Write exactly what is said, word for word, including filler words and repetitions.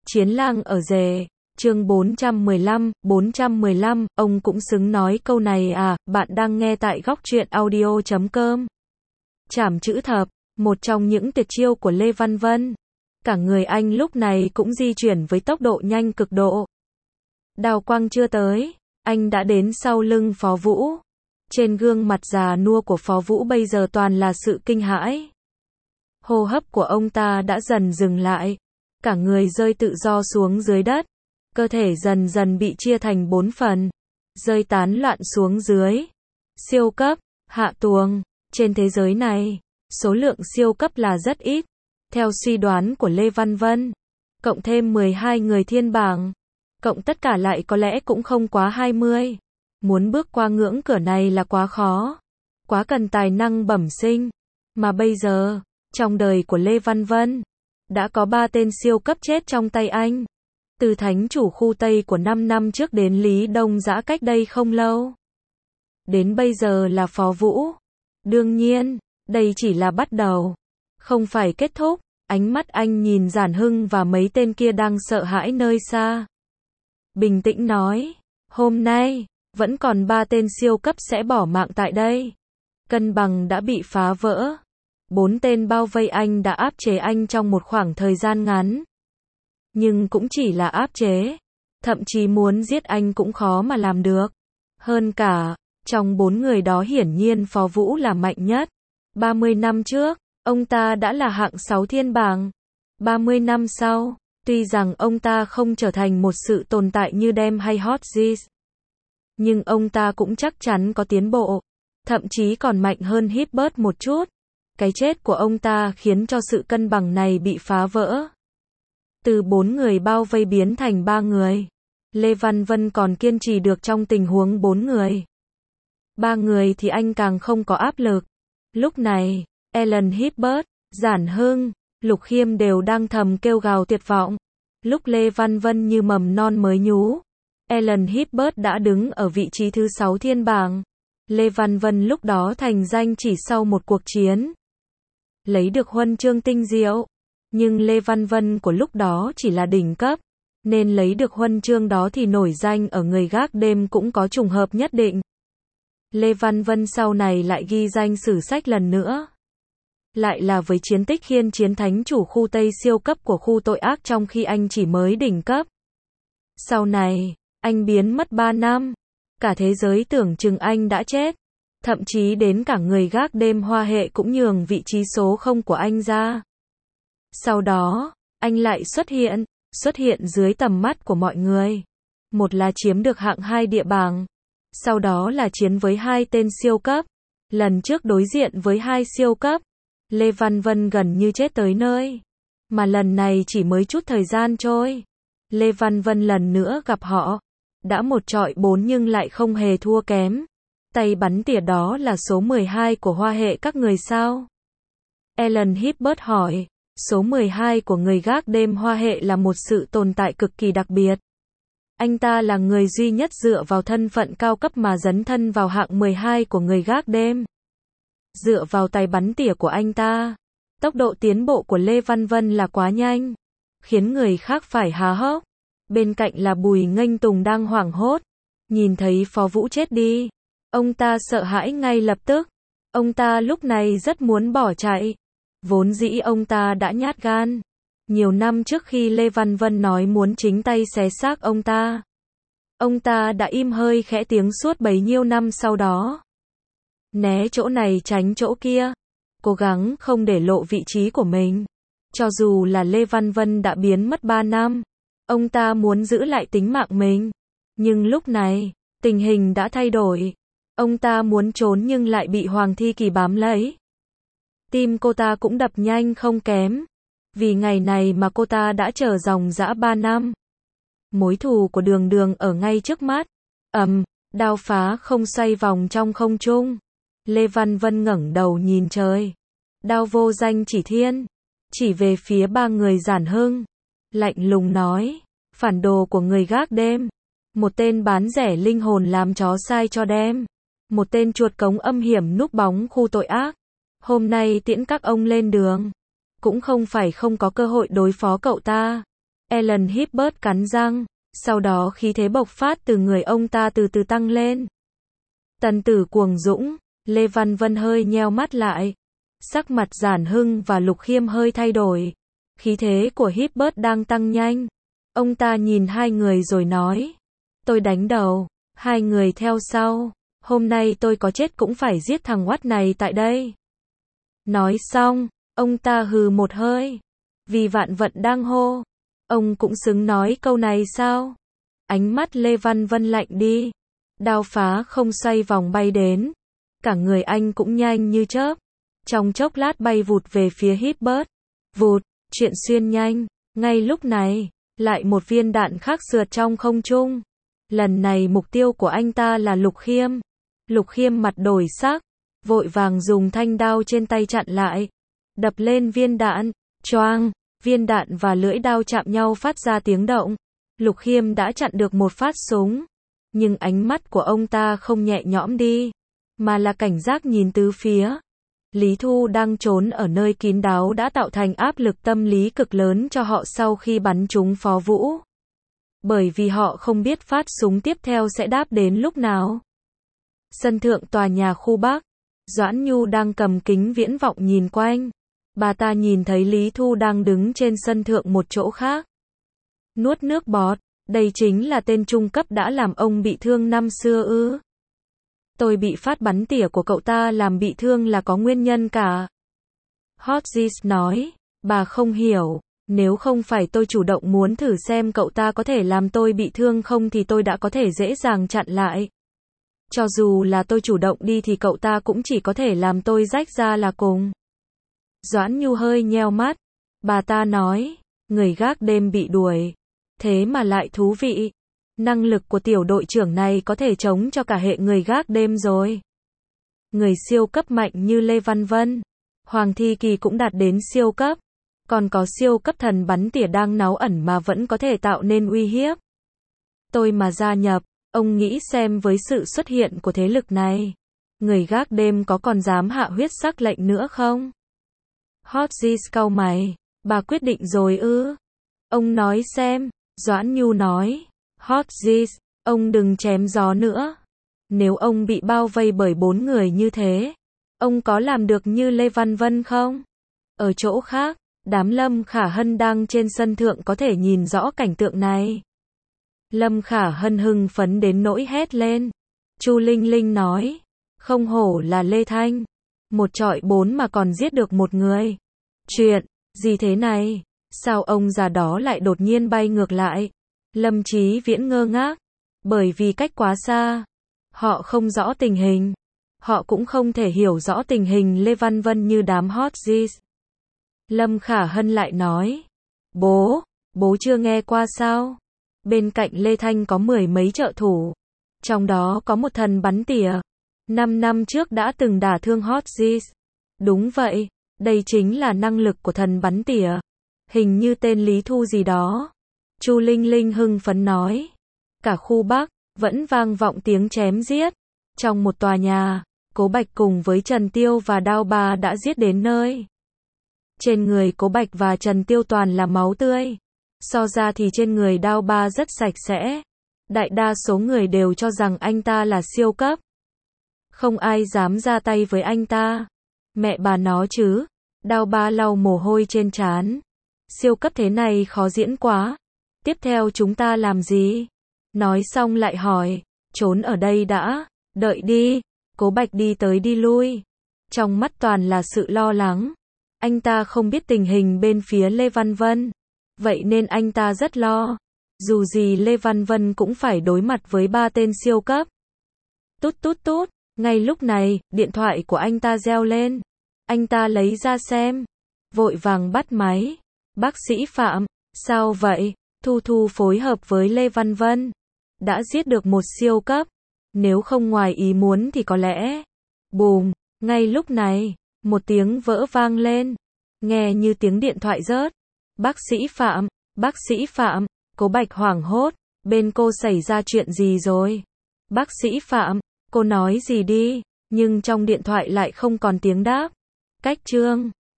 Chiến lang ở rể, chương bốn trăm mười lăm, bốn trăm mười lăm, ông cũng xứng nói câu này à, bạn đang nghe tại góc truyện audio chấm com. Trảm chữ thập, một trong những tuyệt chiêu của Lê Văn Vân. Cả người anh lúc này cũng di chuyển với tốc độ nhanh cực độ. Đao quang chưa tới, anh đã đến sau lưng Phó Vũ. Trên gương mặt già nua của Phó Vũ bây giờ toàn là sự kinh hãi. Hô hấp của ông ta đã dần dừng lại. Cả người rơi tự do xuống dưới đất. Cơ thể dần dần bị chia thành bốn phần. Rơi tán loạn xuống dưới. Siêu cấp, hạ tuồng. Trên thế giới này, số lượng siêu cấp là rất ít. Theo suy đoán của Lê Văn Vân, cộng thêm mười hai người thiên bảng, cộng tất cả lại có lẽ cũng không quá hai mươi. Muốn bước qua ngưỡng cửa này là quá khó. Quá cần tài năng bẩm sinh. Mà bây giờ, trong đời của Lê Văn Vân, đã có ba tên siêu cấp chết trong tay anh. Từ thánh chủ khu Tây của năm năm trước đến Lý Đông Dã cách đây không lâu. Đến bây giờ là Phó Vũ. Đương nhiên, đây chỉ là bắt đầu. Không phải kết thúc. Ánh mắt anh nhìn Giản Hưng và mấy tên kia đang sợ hãi nơi xa. Bình tĩnh nói, hôm nay, vẫn còn ba tên siêu cấp sẽ bỏ mạng tại đây. Cân bằng đã bị phá vỡ. Bốn tên bao vây anh đã áp chế anh trong một khoảng thời gian ngắn. Nhưng cũng chỉ là áp chế. Thậm chí muốn giết anh cũng khó mà làm được. Hơn cả, trong bốn người đó hiển nhiên Phó Vũ là mạnh nhất. ba mươi năm trước, ông ta đã là hạng sáu thiên bảng. ba mươi năm sau, tuy rằng ông ta không trở thành một sự tồn tại như Dem hay Hot Z's, nhưng ông ta cũng chắc chắn có tiến bộ. Thậm chí còn mạnh hơn Hibbert một chút. Cái chết của ông ta khiến cho sự cân bằng này bị phá vỡ. Từ bốn người bao vây biến thành ba người. Lê Văn Vân còn kiên trì được trong tình huống bốn người. Ba người thì anh càng không có áp lực. Lúc này, Alan Hibbert, Giản Hưng, Lục Khiêm đều đang thầm kêu gào tuyệt vọng. Lúc Lê Văn Vân như mầm non mới nhú, Alan Hibbert đã đứng ở vị trí thứ sáu thiên bảng. Lê Văn Vân lúc đó thành danh chỉ sau một cuộc chiến. Lấy được huân chương tinh diệu. Nhưng Lê Văn Vân của lúc đó chỉ là đỉnh cấp. Nên lấy được huân chương đó thì nổi danh ở người gác đêm cũng có trùng hợp nhất định. Lê Văn Vân sau này lại ghi danh sử sách lần nữa. Lại là với chiến tích khiên chiến thánh chủ khu Tây siêu cấp của khu tội ác trong khi anh chỉ mới đỉnh cấp. Sau này, anh biến mất ba năm. Cả thế giới tưởng chừng anh đã chết. Thậm chí đến cả người gác đêm Hoa Hệ cũng nhường vị trí số không của anh ra. Sau đó, anh lại xuất hiện, xuất hiện dưới tầm mắt của mọi người. Một là chiếm được hạng hai địa bảng. Sau đó là chiến với hai tên siêu cấp. Lần trước đối diện với hai siêu cấp, Lê Văn Vân gần như chết tới nơi. Mà lần này chỉ mới chút thời gian trôi. Lê Văn Vân lần nữa gặp họ. Đã một trọi bốn nhưng lại không hề thua kém. Tay bắn tỉa đó là số mười hai của Hoa Hệ các người sao? Alan Hibbert hỏi. Số mười hai của người gác đêm Hoa Hệ là một sự tồn tại cực kỳ đặc biệt. Anh ta là người duy nhất dựa vào thân phận cao cấp mà dấn thân vào hạng mười hai của người gác đêm. Dựa vào tay bắn tỉa của anh ta, tốc độ tiến bộ của Lê Văn Vân là quá nhanh, khiến người khác phải há hốc. Bên cạnh là Bùi Nghênh Tùng đang hoảng hốt, nhìn thấy Phó Vũ chết đi, ông ta sợ hãi ngay lập tức. Ông ta lúc này rất muốn bỏ chạy. Vốn dĩ ông ta đã nhát gan. Nhiều năm trước khi Lê Văn Vân nói muốn chính tay xé xác ông ta, ông ta đã im hơi khẽ tiếng suốt bấy nhiêu năm sau đó. Né chỗ này tránh chỗ kia, cố gắng không để lộ vị trí của mình. Cho dù là Lê Văn Vân đã biến mất ba năm, ông ta muốn giữ lại tính mạng mình. Nhưng lúc này, tình hình đã thay đổi. Ông ta muốn trốn nhưng lại bị Hoàng Thi Kỳ bám lấy. Tim cô ta cũng đập nhanh không kém. Vì ngày này mà cô ta đã chờ dòng dã ba năm. Mối thù của Đường Đường ở ngay trước mắt. Ầm, đao phá không xoay vòng trong không trung. Lê Văn Vân ngẩng đầu nhìn trời. Đao vô danh chỉ thiên. Chỉ về phía ba người Giản Hưng. Lạnh lùng nói. Phản đồ của người gác đêm. Một tên bán rẻ linh hồn làm chó sai cho đem. Một tên chuột cống âm hiểm núp bóng khu tội ác. Hôm nay tiễn các ông lên đường. Cũng không phải không có cơ hội đối phó cậu ta. Alan Hibbert cắn răng, sau đó khí thế bộc phát từ người ông ta từ từ tăng lên. Tần tử cuồng dũng, Lê Văn Vân hơi nheo mắt lại. Sắc mặt Giản Hưng và Lục Khiêm hơi thay đổi. Khí thế của Hibbert đang tăng nhanh. Ông ta nhìn hai người rồi nói. Tôi đánh đầu, hai người theo sau. Hôm nay tôi có chết cũng phải giết thằng oắt này tại đây. Nói xong, ông ta hừ một hơi. Vì Vạn Vận đang hô. Ông cũng xứng nói câu này sao? Ánh mắt Lê Văn Vân lạnh đi. Đao phá không xoay vòng bay đến. Cả người anh cũng nhanh như chớp. Trong chốc lát bay vụt về phía Hibbert. Vụt, chuyện xuyên nhanh. Ngay lúc này, lại một viên đạn khác sượt trong không trung. Lần này mục tiêu của anh ta là Lục Khiêm. Lục Khiêm mặt đổi sắc, vội vàng dùng thanh đao trên tay chặn lại. Đập lên viên đạn, choang, viên đạn và lưỡi đao chạm nhau phát ra tiếng động. Lục Khiêm đã chặn được một phát súng. Nhưng ánh mắt của ông ta không nhẹ nhõm đi, mà là cảnh giác nhìn tứ phía. Lý Thu đang trốn ở nơi kín đáo đã tạo thành áp lực tâm lý cực lớn cho họ sau khi bắn trúng Phó Vũ. Bởi vì họ không biết phát súng tiếp theo sẽ đáp đến lúc nào. Sân thượng tòa nhà khu Bắc, Doãn Nhu đang cầm kính viễn vọng nhìn quanh. Bà ta nhìn thấy Lý Thu đang đứng trên sân thượng một chỗ khác. Nuốt nước bọt, đây chính là tên trung cấp đã làm ông bị thương năm xưa ư? Tôi bị phát bắn tỉa của cậu ta làm bị thương là có nguyên nhân cả. Hodges nói, bà không hiểu, nếu không phải tôi chủ động muốn thử xem cậu ta có thể làm tôi bị thương không thì tôi đã có thể dễ dàng chặn lại. Cho dù là tôi chủ động đi thì cậu ta cũng chỉ có thể làm tôi rách ra là cùng. Doãn Nhu hơi nheo mắt. Bà ta nói, người gác đêm bị đuổi. Thế mà lại thú vị. Năng lực của tiểu đội trưởng này có thể chống cho cả hệ người gác đêm rồi. Người siêu cấp mạnh như Lê Văn Vân, Hoàng Thi Kỳ cũng đạt đến siêu cấp. Còn có siêu cấp thần bắn tỉa đang náu ẩn mà vẫn có thể tạo nên uy hiếp. Tôi mà gia nhập, ông nghĩ xem với sự xuất hiện của thế lực này, người gác đêm có còn dám hạ huyết sắc lệnh nữa không? Hodges cau mày, bà quyết định rồi ư? Ông nói xem, Doãn Nhu nói. Hodges, ông đừng chém gió nữa. Nếu ông bị bao vây bởi bốn người như thế, ông có làm được như Lê Văn Vân không? Ở chỗ khác, đám Lâm Khả Hân đang trên sân thượng có thể nhìn rõ cảnh tượng này. Lâm Khả Hân hưng phấn đến nỗi hét lên. Chu Linh Linh nói, không hổ là Lê Thanh, một trọi bốn mà còn giết được một người. Chuyện gì thế này? Sao ông già đó lại đột nhiên bay ngược lại? Lâm Chí Viễn ngơ ngác, bởi vì cách quá xa, họ không rõ tình hình, họ cũng không thể hiểu rõ tình hình Lê Văn Vân như đám Hodges. Lâm Khả Hân lại nói, bố, bố chưa nghe qua sao? Bên cạnh Lê Thanh có mười mấy trợ thủ, trong đó có một thần bắn tỉa, năm năm trước đã từng đả thương Hodges. Đúng vậy, đây chính là năng lực của thần bắn tỉa, hình như tên Lý Thu gì đó. Chu Linh Linh hưng phấn nói, cả khu Bắc vẫn vang vọng tiếng chém giết. Trong một tòa nhà, Cố Bạch cùng với Trần Tiêu và Đao Ba đã giết đến nơi. Trên người Cố Bạch và Trần Tiêu toàn là máu tươi. So ra thì trên người Đao Ba rất sạch sẽ. Đại đa số người đều cho rằng anh ta là siêu cấp. Không ai dám ra tay với anh ta. Mẹ bà nó chứ. Đao Ba lau mồ hôi trên trán. Siêu cấp thế này khó diễn quá. Tiếp theo chúng ta làm gì? Nói xong lại hỏi, trốn ở đây đã, đợi đi. Cố Bạch đi tới đi lui, trong mắt toàn là sự lo lắng. Anh ta không biết tình hình bên phía Lê Văn Vân, vậy nên anh ta rất lo. Dù gì Lê Văn Vân cũng phải đối mặt với ba tên siêu cấp. Tút tút tút, ngay lúc này, điện thoại của anh ta reo lên. Anh ta lấy ra xem, vội vàng bắt máy. Bác sĩ Phạm, sao vậy? Thu Thu phối hợp với Lê Văn Vân, đã giết được một siêu cấp. Nếu không ngoài ý muốn thì có lẽ. Bùm, ngay lúc này, một tiếng vỡ vang lên, nghe như tiếng điện thoại rớt. Bác sĩ Phạm, bác sĩ Phạm, Cố Bạch hoảng hốt, bên cô xảy ra chuyện gì rồi? Bác sĩ Phạm, cô nói gì đi, nhưng trong điện thoại lại không còn tiếng đáp. Cách chương